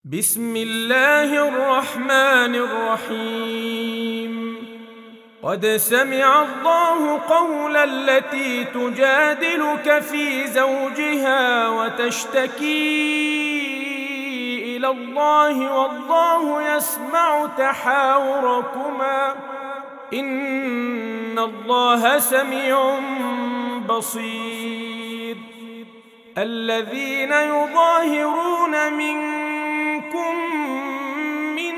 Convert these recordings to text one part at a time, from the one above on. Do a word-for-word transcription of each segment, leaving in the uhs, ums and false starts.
بسم الله الرحمن الرحيم. قد سمع الله قول التي تجادلك في زوجها وتشتكي إلى الله والله يسمع تحاوركما إن الله سميع بصير. الذين يظاهرون منكم من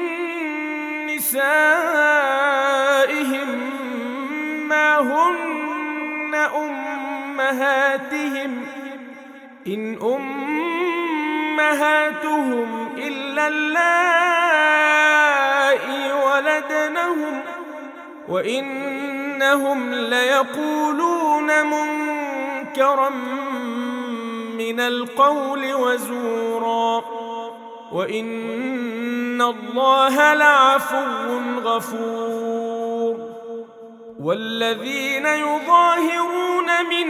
نسائهم ما هن أمهاتهم إن أمهاتهم إلا اللائي ولدنهم وإنهم ليقولون منكرا من القول وزورا وإن الله لعفو غفور. والذين يظاهرون من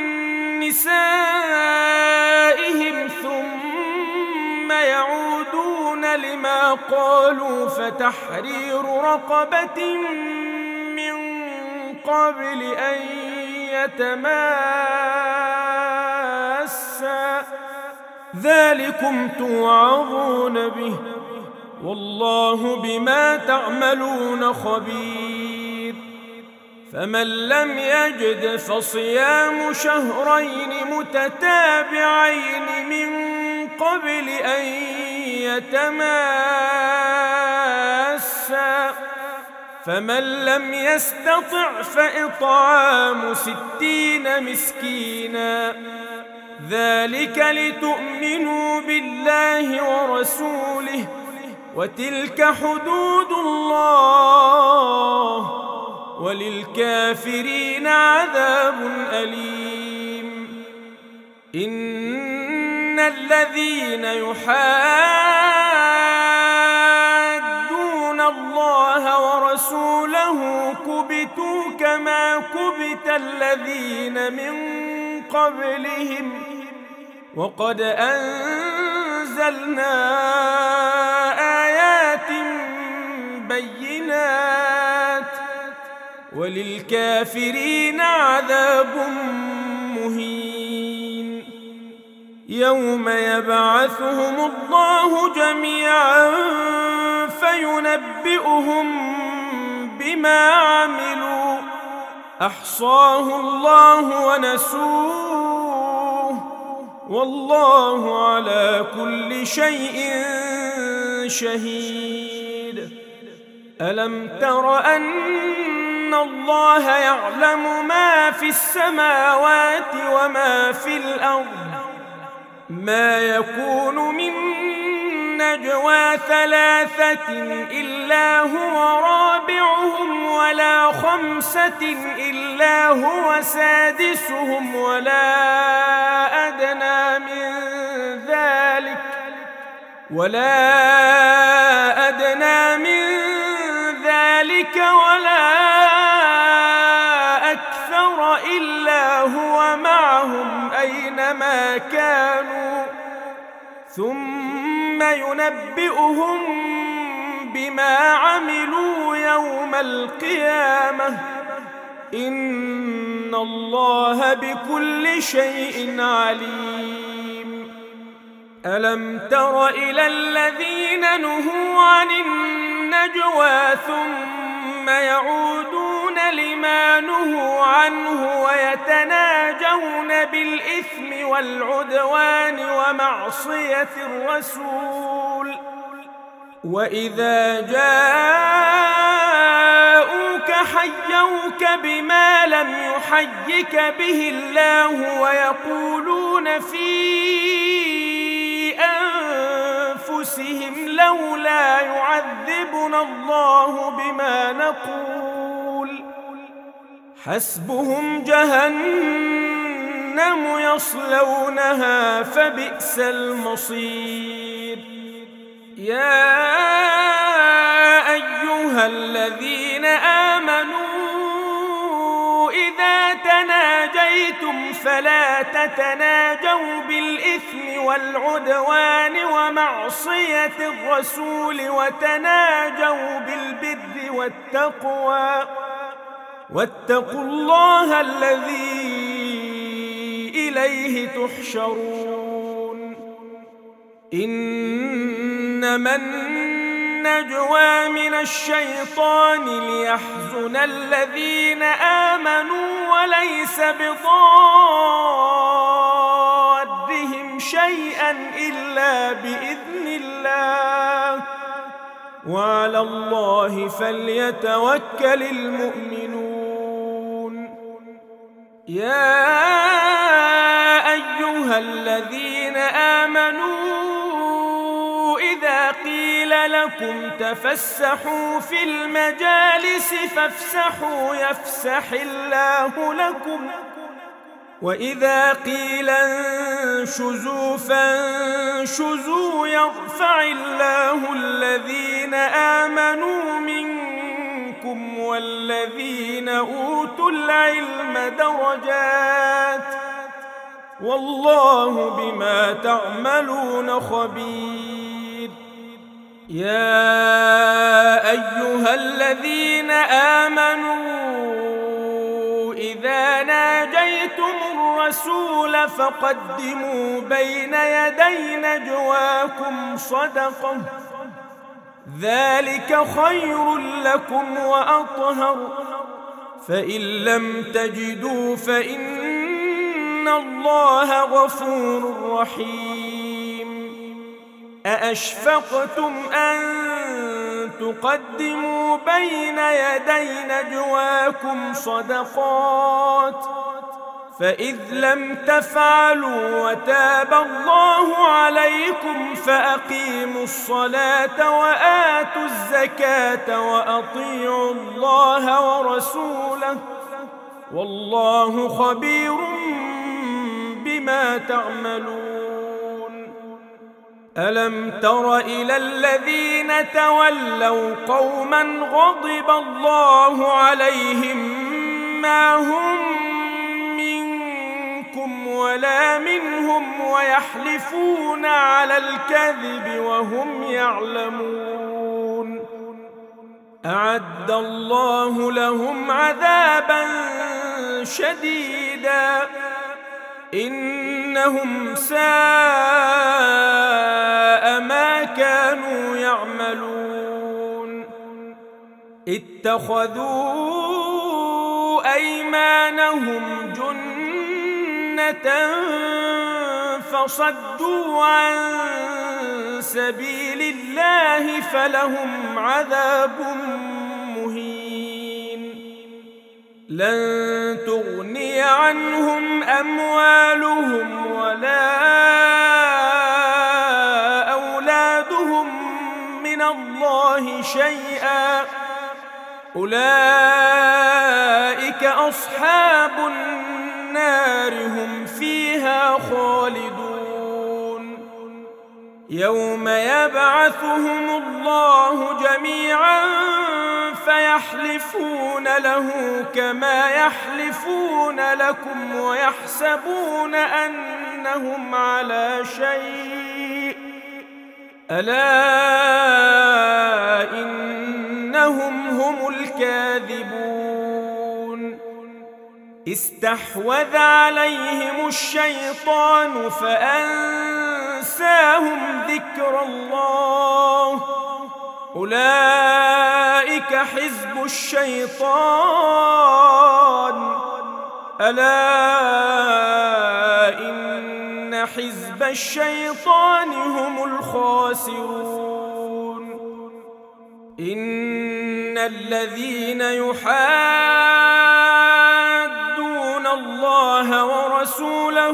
نسائهم ثم يعودون لما قالوا فتحرير رقبة من قبل أن يتماسا ذلكم توعظون به والله بما تعملون خبير. فمن لم يجد فصيام شهرين متتابعين من قبل أن يتماسا فمن لم يستطع فإطعام ستين مسكينا ذلك لتؤمنوا بالله ورسوله وتلك حدود الله وللكافرين عذاب أليم. إن الذين يحادون الله ورسوله كبتوا كما كبت الذين من قبلهم وقد أنزلنا آيات بينات وللكافرين عذاب مهين. يوم يبعثهم الله جميعا فينبئهم بما عملوا أحصاه الله ونسوه والله على كل شيء شهيد. ألم تر أن الله يعلم ما في السماوات وما في الأرض ما يكون من نجوى ثلاثة إلا هو رابعهم ولا خمسة إلا هو سادسهم ولا أدنى من ذلك ولا أدنى من ذلك ولا أكثر إلا هو معهم أينما كانوا ثم ينبئهم بما عملوا يوم القيامة إن الله بكل شيء عليم. ألم تر إلى الذين نهوا عن النجوى ثم يعودون لما نهوا عنه ويتناجون بالإثم والعدوان ومعصية الرسول وإذا جاءوك حيوك بما لم يحيك به الله ويقولون في أنفسهم لولا يعذبنا الله بما نقول حسبهم جهنم يصلونها فبئس المصير. يا أيها الذين آمنوا إذا تناجيتم فلا تتناجوا بالإثم والعدوان ومعصية الرسول وتناجوا بالبر والتقوى واتقوا الله الذي إليه تحشرون إنما النجوى من الشيطان ليحزن الذين آمنوا وليس بضارهم شيئا إلا بإذن الله وعلى الله فليتوكل المؤمنون يا أيها الذين آمنوا إذا قيل لكم تفسحوا في المجالس فافسحوا يفسح الله لكم وإذا قيل انشزوا فانشزوا يرفع الله الذين آمنوا منكم والذين أوتوا العلم درجات والله بما تعملون خبير يا أيها الذين آمنوا إذا ناجيتم الرسول فقدموا بين يدي نجواكم صدقة ذلك خير لكم وأطهر فإن لم تجدوا فإن الله غفور رحيم أأشفقتم أن تقدموا بين يدي نجواكم صدقات فإذ لم تفعلوا وتاب الله عليكم فأقيموا الصلاة وآتوا الزكاة وأطيعوا الله ورسوله والله خبير بما تعملون ألم تر إلى الذين تولوا قوما غضب الله عليهم ما هم منكم ولا منهم ويحلفون على الكذب وهم يعلمون أعد الله لهم عذابا شديدا إنهم ساء ما كانوا يعملون اتخذوا أيمانهم جنة فصدوا عن سبيل الله فلهم عذاب مهين لن تغني عنهم أموالهم ولا أولادهم من الله شيئا أولئك أصحاب النار هم فيها خالدون يوم يبعثهم الله جميعا فيحلفون له كما يحلفون لكم ويحسبون أنهم على شيء ألا إنهم هم الكاذبون استحوذ عليهم الشيطان فأنساهم ذكر الله أولئك حزب الشيطان ألا إن حزب الشيطان هم الخاسرون إن الذين يحادون الله ورسوله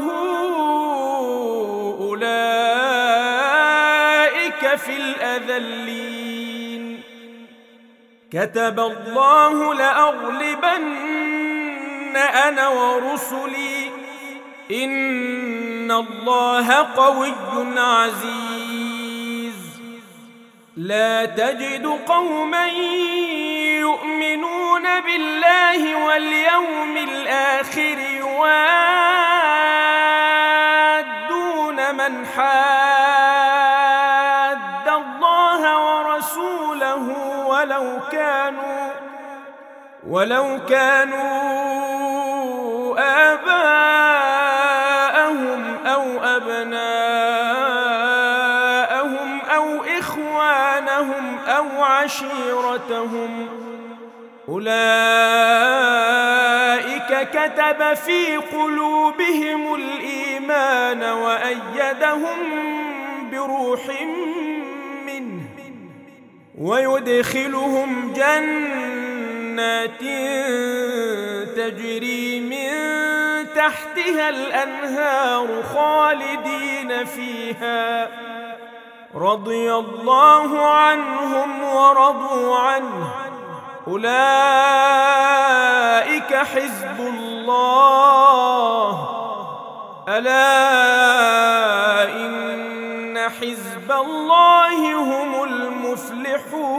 أولئك في الأذلين كتب الله لأغلبن أنا ورسلي إن الله قوي عزيز لا تجد قوما يؤمنون بالله واليوم الآخر يوادون من حاد الله ورسوله ولو كانوا ولو كانوا آباءهم أو أبناءهم أو إخوانهم أو عشيرتهم أولئك كتب في قلوبهم الإيمان وأيدهم بروح منه ويدخلهم جنات تجري من تحتها الأنهار خالدين فيها رضي الله عنهم ورضوا عنه أولئك حزب الله ألا إن حزب الله هم المفلحون.